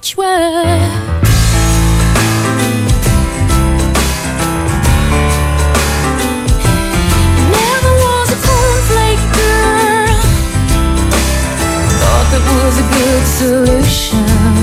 much were. Never was a cornflake girl. Thought that was a good solution.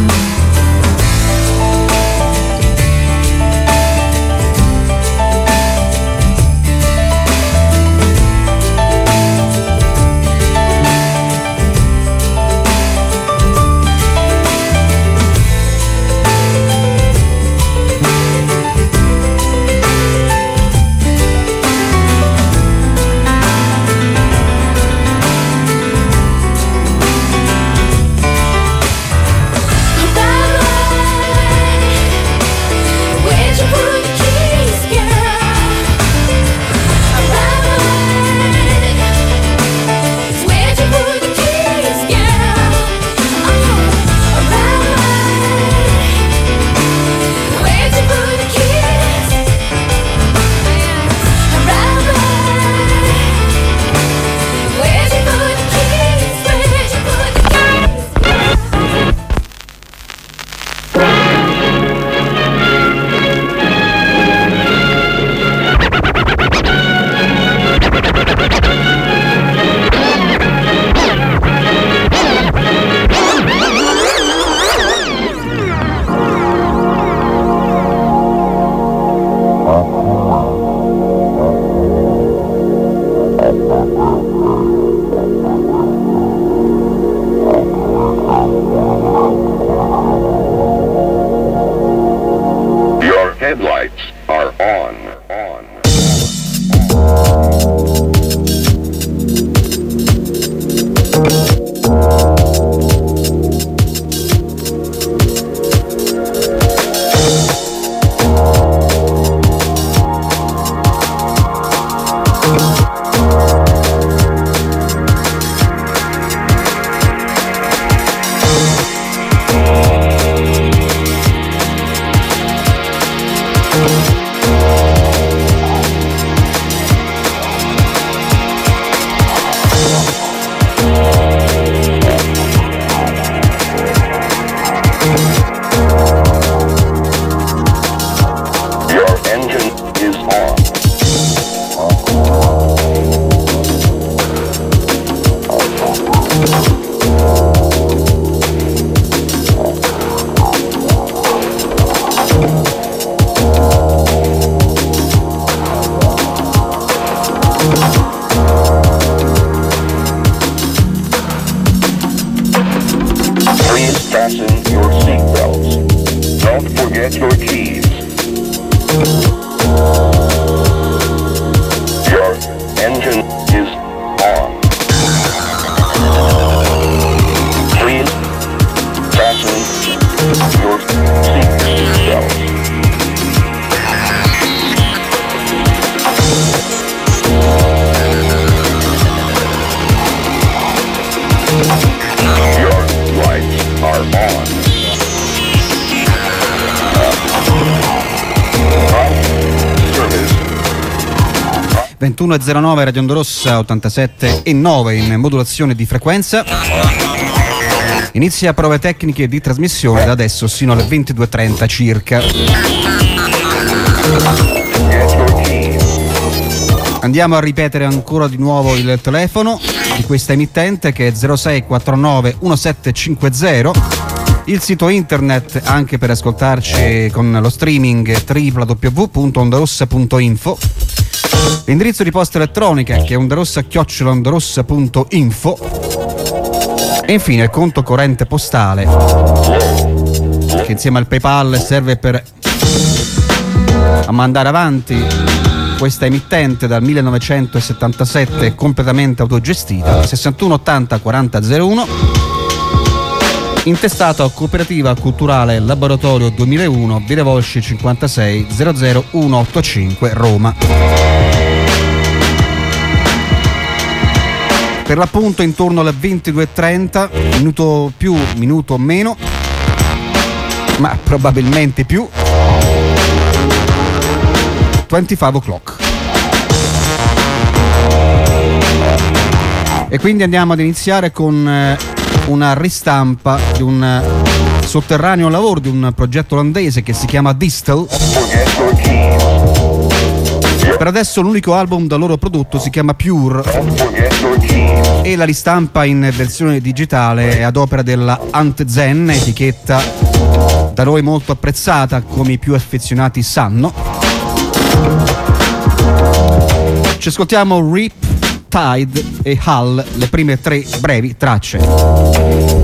Are on. 21.09 Radio Onda Rossa 87.9 in modulazione di frequenza. Inizia prove tecniche di trasmissione da adesso sino alle 22.30 circa. Andiamo a ripetere ancora di nuovo il telefono di questa emittente, che è 0649 1750. Il sito internet anche per ascoltarci con lo streaming www.ondarossa.info. L'indirizzo di posta elettronica che è ondarossa@ondarossa.info. E infine il conto corrente postale, che insieme al PayPal serve per mandare avanti questa emittente dal 1977, completamente autogestita. 61 80 40 01, intestato a Cooperativa Culturale Laboratorio 2001, Via Volsci 56 00185 Roma. Per l'appunto intorno alle 22.30, minuto più, minuto meno, ma probabilmente più, 25 o'clock. E quindi andiamo ad iniziare con una ristampa di un sotterraneo lavoro di un progetto olandese che si chiama Distel. Per adesso l'unico album da loro prodotto si chiama Pure e la ristampa in versione digitale è ad opera della Antzen, etichetta da noi molto apprezzata, come i più affezionati sanno. Ci ascoltiamo Rip, Tide e Hull, le prime 3 brevi tracce.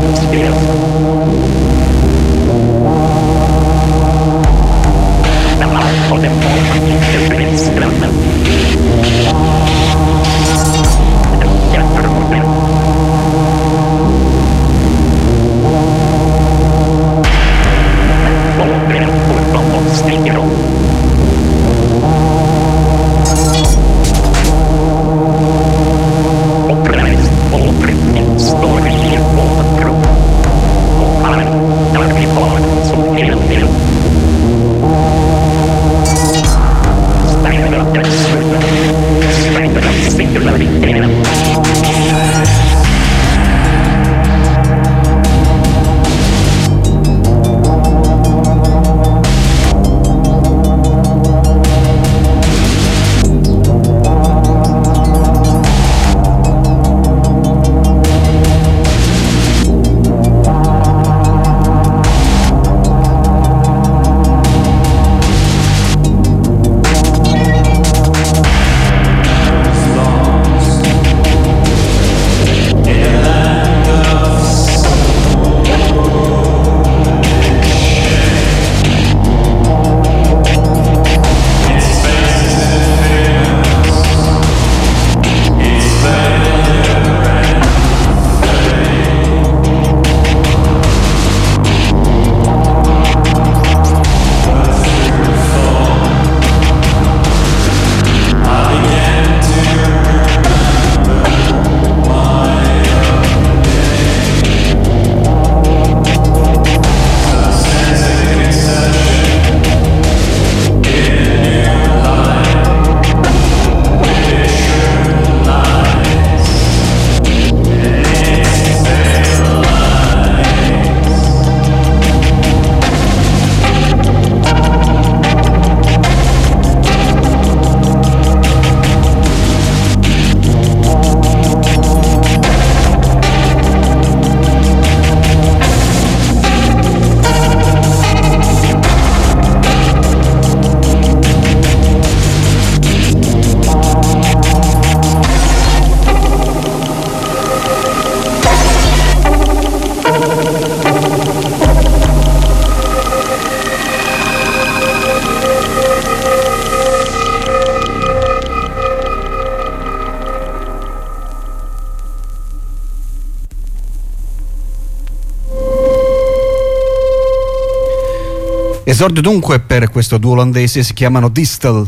Esordio dunque per questo duo olandese, si chiamano Distel.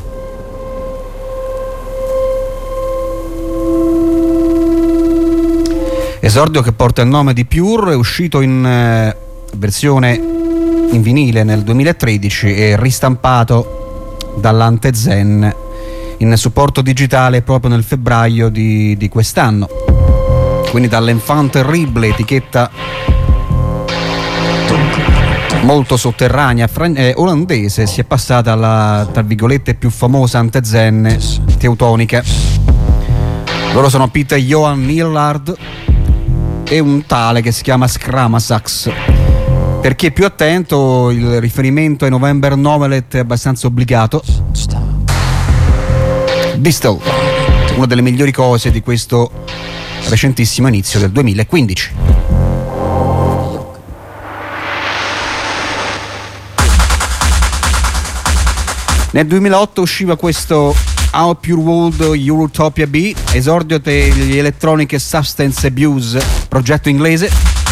Esordio che porta il nome di Pure, è uscito in versione in vinile nel 2013 e ristampato dall'Antezen in supporto digitale proprio nel febbraio di quest'anno. Quindi dall'Enfant Terrible, etichetta molto sotterranea olandese, si è passata alla, tra virgolette, più famosa Antezen teutonica. Loro sono Peter Johan Nillard e un tale che si chiama Scramasax. Per chi è più attento, il riferimento ai November Novelet è abbastanza obbligato. Distel, una delle migliori cose di questo recentissimo inizio del 2015. Nel 2008 usciva questo Our Pure World Eurotopia B, esordio degli Electronic Substance Abuse, progetto inglese,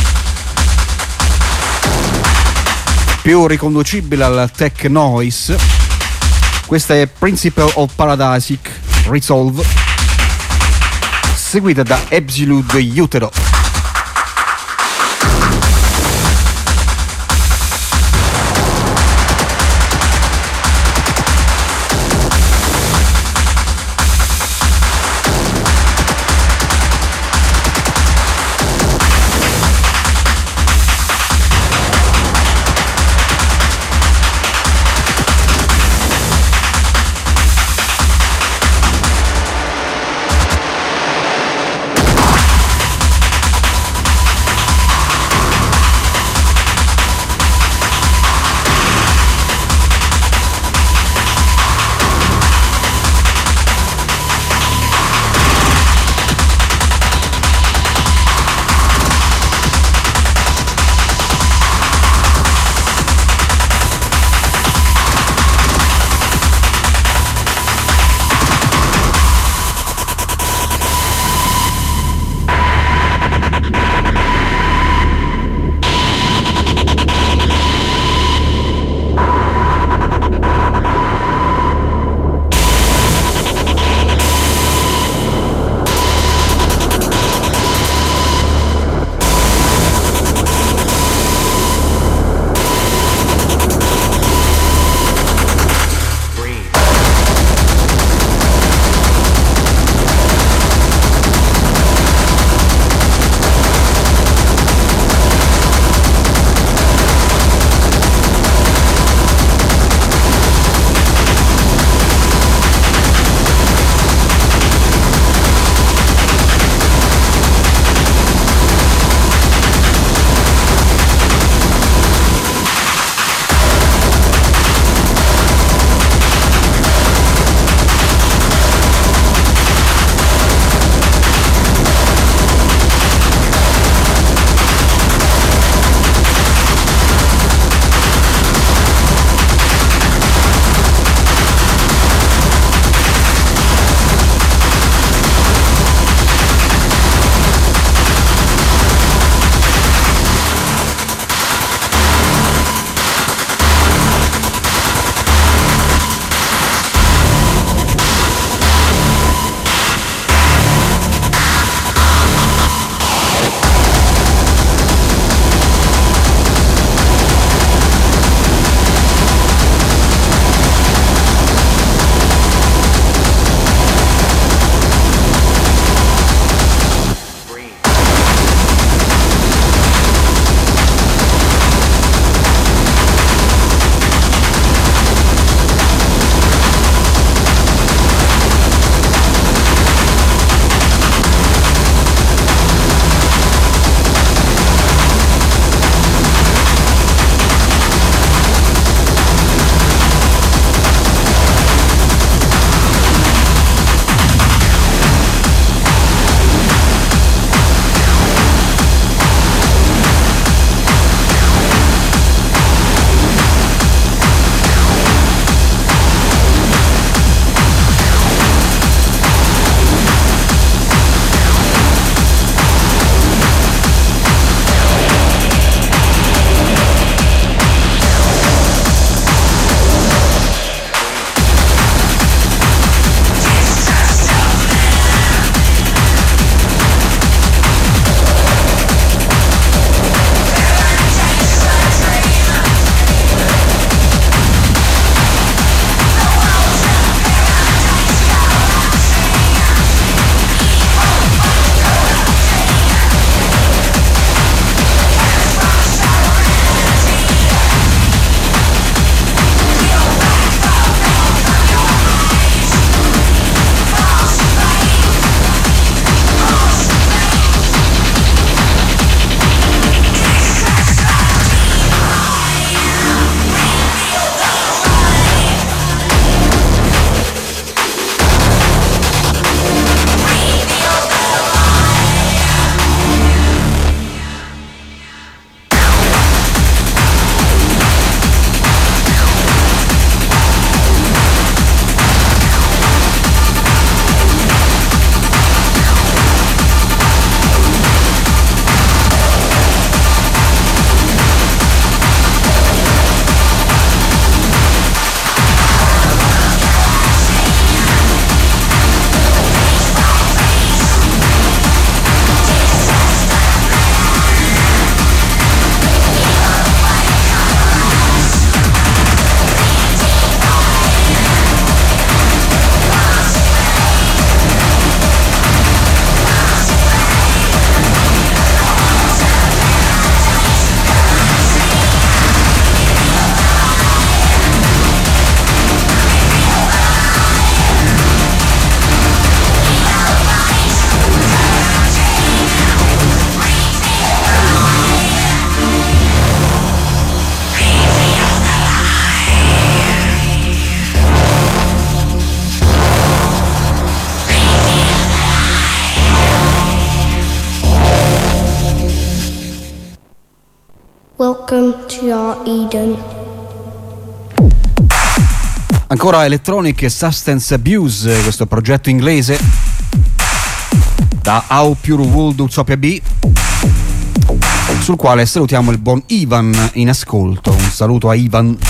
più riconducibile al tech noise. Questa è Principle of Paradisic Resolve, seguita da Absolute Utero. Welcome to your Eden. Ancora Electronic Substance Abuse, questo progetto inglese da How Pure Would Utopia Be, sul quale salutiamo il buon Ivan in ascolto. Un saluto a Ivan.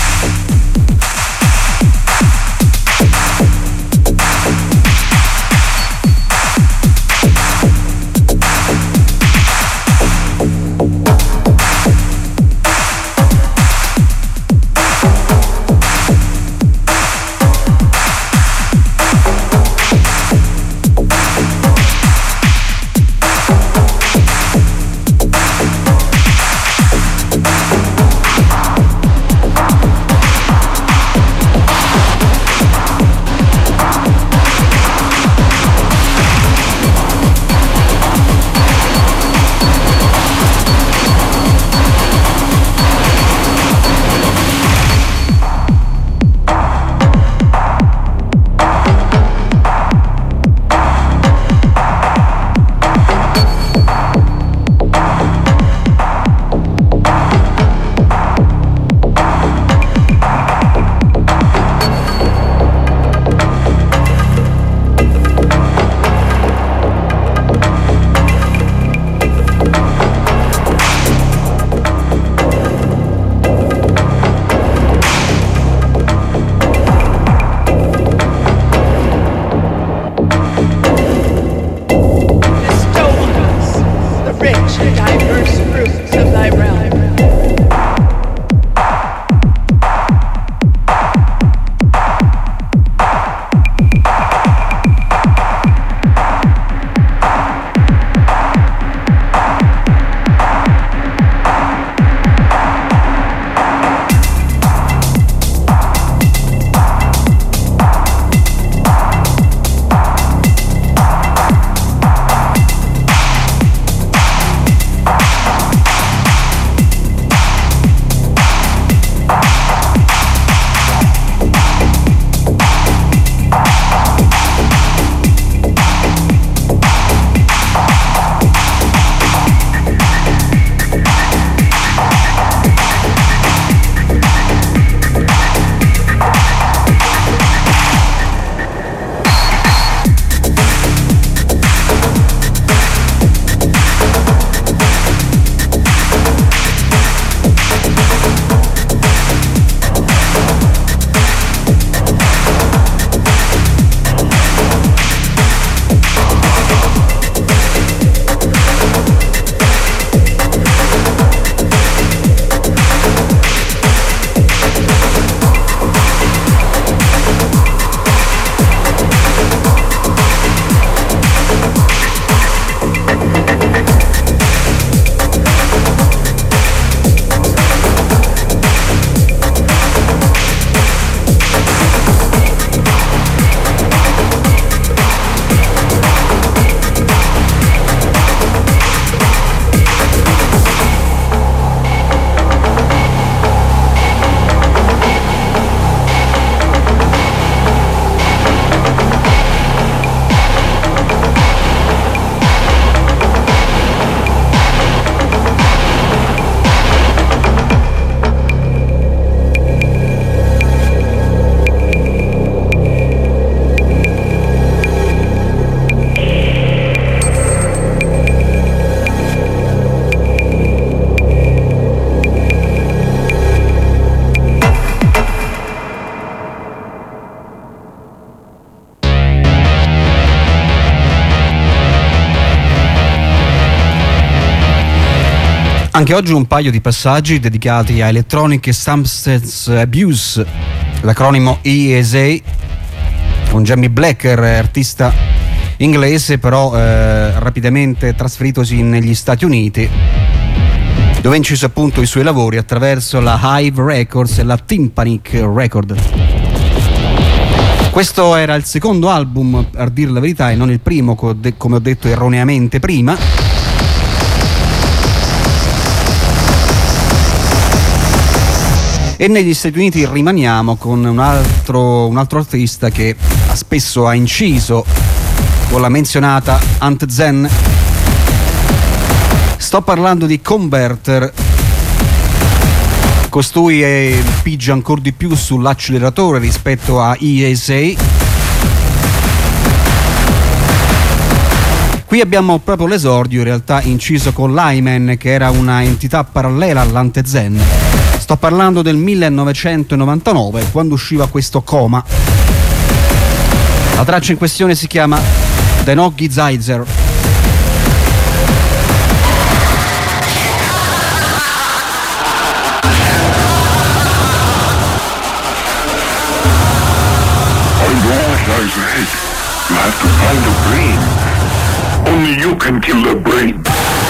Anche oggi un paio di passaggi dedicati a Electronic Substance Abuse, l'acronimo ESA, con Jamie Blacker, artista inglese però rapidamente trasferitosi negli Stati Uniti, dove ha inciso appunto i suoi lavori attraverso la Hive Records e la Tympanic Record. Questo era il secondo album, a dire la verità, e non il primo, come ho detto erroneamente prima. E negli Stati Uniti rimaniamo con un altro artista che spesso ha inciso con la menzionata Ant Zen. Sto parlando di Converter, Costui pigia ancora di più sull'acceleratore rispetto a ESA. Qui abbiamo proprio l'esordio, in realtà inciso con l'Hymen, che era una entità parallela all'Antezen. Sto parlando del 1999, quando usciva questo Coma. La traccia in questione si chiama The Noggi Zeiser. You have to find a brain. Only you can kill the brain.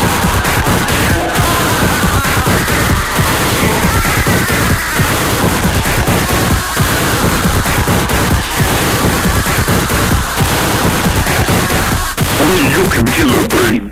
Only you can kill the brain.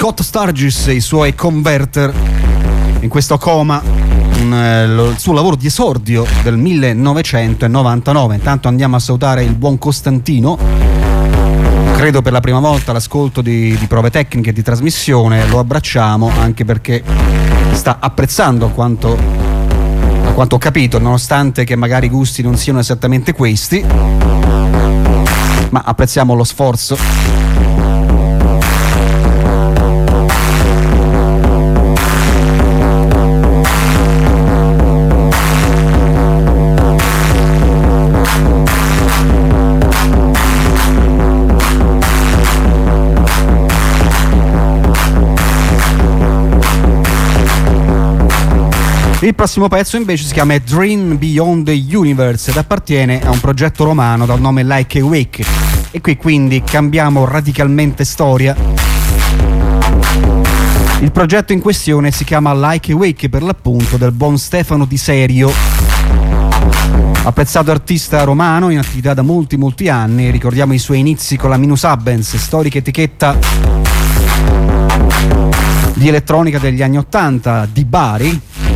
Scott Sturgis e i suoi Converter in questo Coma, il suo lavoro di esordio del 1999. Intanto andiamo a salutare il buon Costantino, credo per la prima volta all'ascolto di prove tecniche di trasmissione. Lo abbracciamo anche perché sta apprezzando quanto ho capito, nonostante che magari i gusti non siano esattamente questi, ma apprezziamo lo sforzo. Il prossimo pezzo invece si chiama Dream Beyond the Universe ed appartiene a un progetto romano dal nome Like a Wake. E qui quindi cambiamo radicalmente storia. Il progetto in questione si chiama Like a Wake, per l'appunto, del buon Stefano Di Serio, apprezzato artista romano in attività da molti anni. Ricordiamo i suoi inizi con la Minus Abens, storica etichetta di elettronica degli anni 80 di Bari.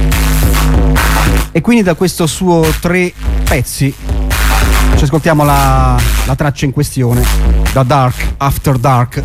E quindi da questo suo 3 pezzi ci ascoltiamo la traccia in questione, da Dark After Dark.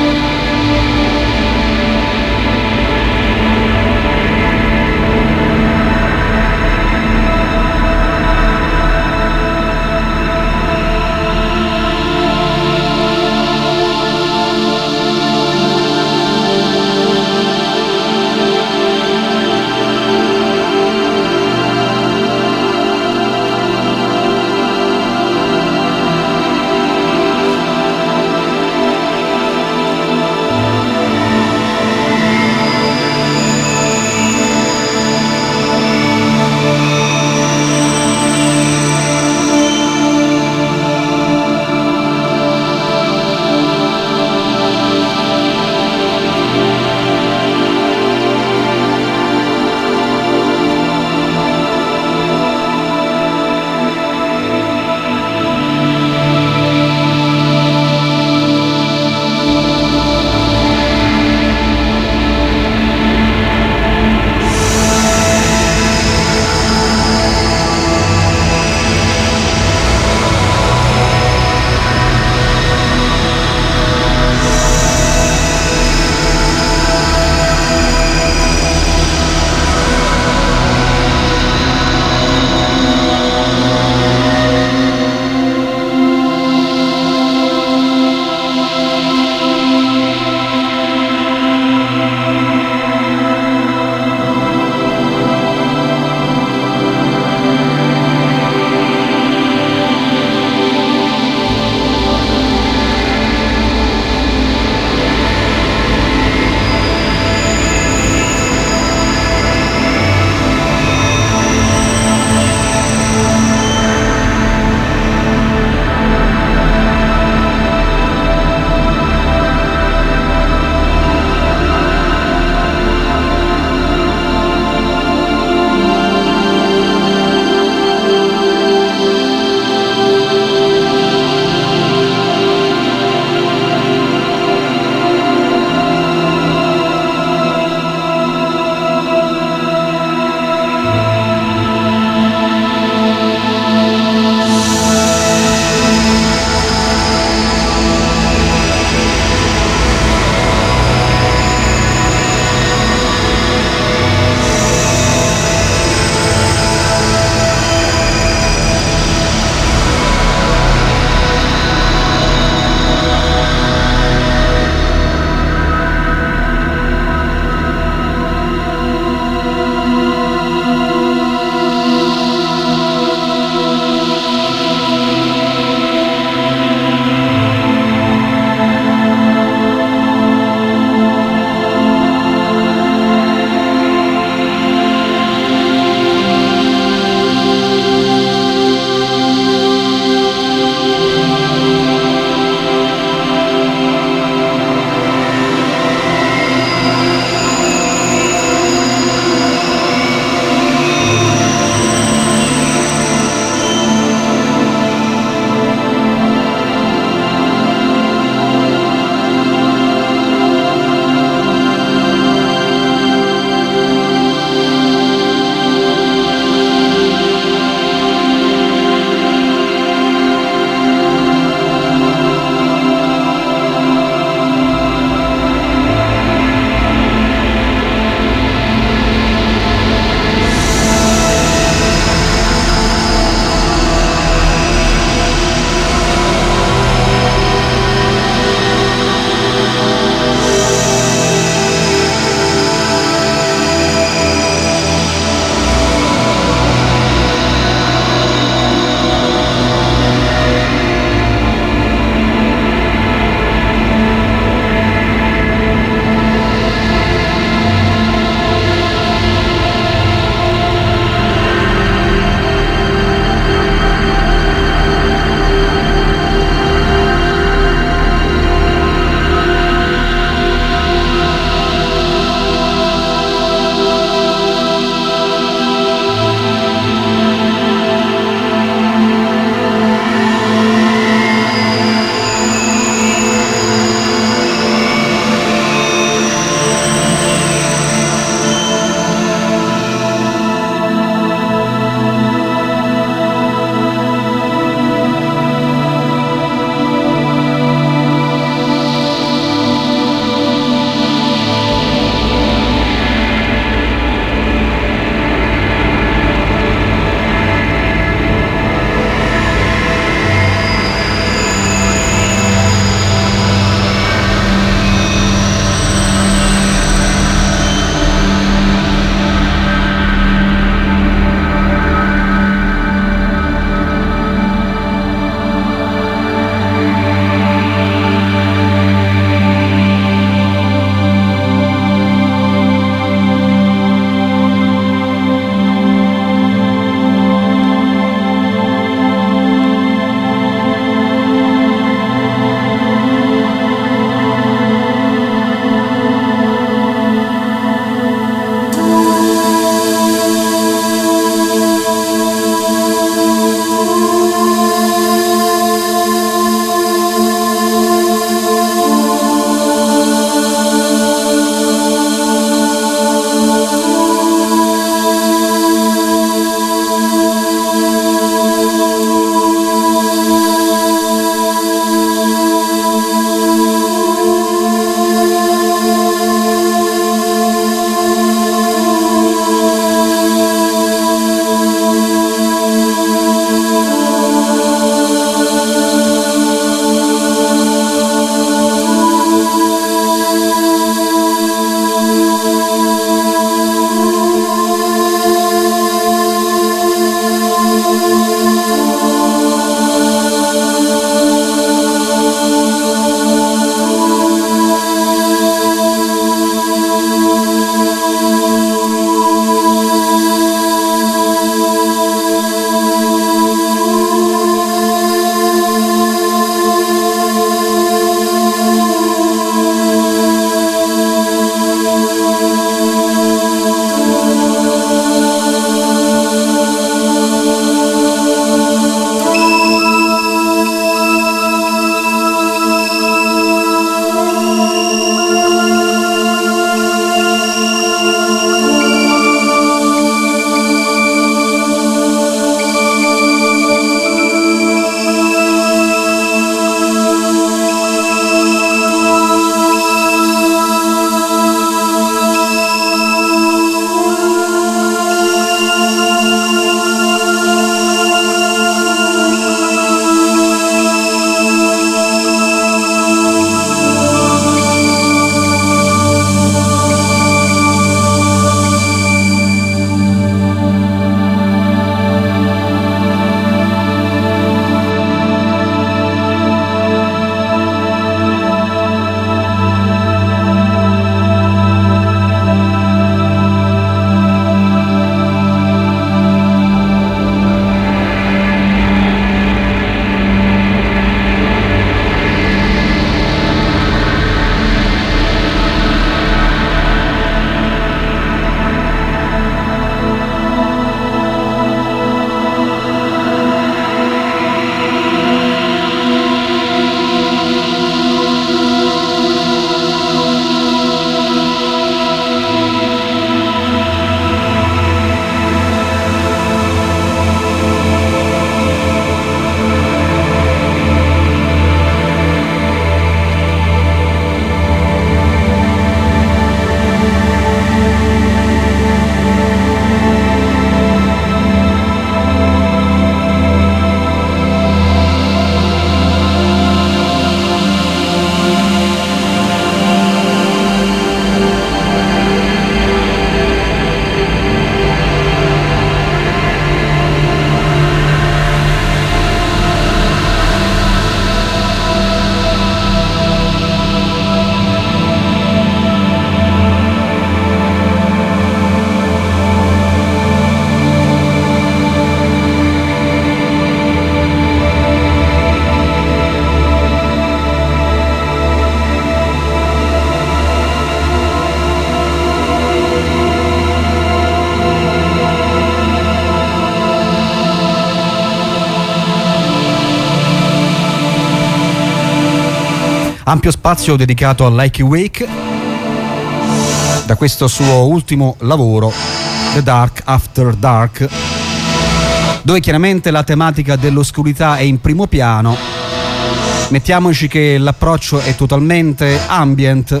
Ampio spazio dedicato a Like Wake, da questo suo ultimo lavoro, The Dark After Dark, dove chiaramente la tematica dell'oscurità è in primo piano. Mettiamoci che l'approccio è totalmente ambient,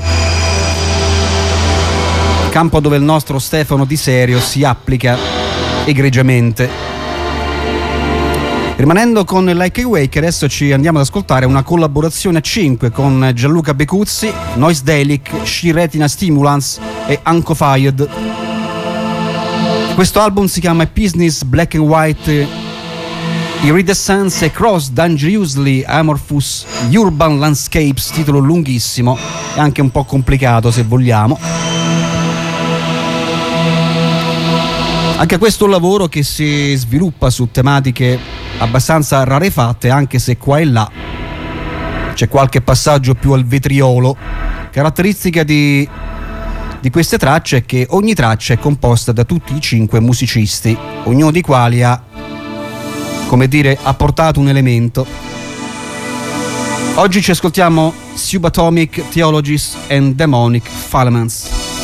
campo dove il nostro Stefano Di Serio si applica egregiamente. Rimanendo con Like Wake, adesso ci andiamo ad ascoltare una collaborazione a 5 con Gianluca Becuzzi, Noise Delic, She Retina Stimulants e Uncofied. Questo album si chiama Business Black and White Iridescence Across Dangerously Amorphous Urban Landscapes, titolo lunghissimo e anche un po' complicato se vogliamo. Anche questo è un lavoro che si sviluppa su tematiche abbastanza rarefatte, anche se qua e là c'è qualche passaggio più al vetriolo. Caratteristica di queste tracce è che ogni traccia è composta da tutti i 5 musicisti, ognuno dei quali ha, come dire, ha portato un elemento. Oggi ci ascoltiamo Subatomic Theologies and Demonic Filaments.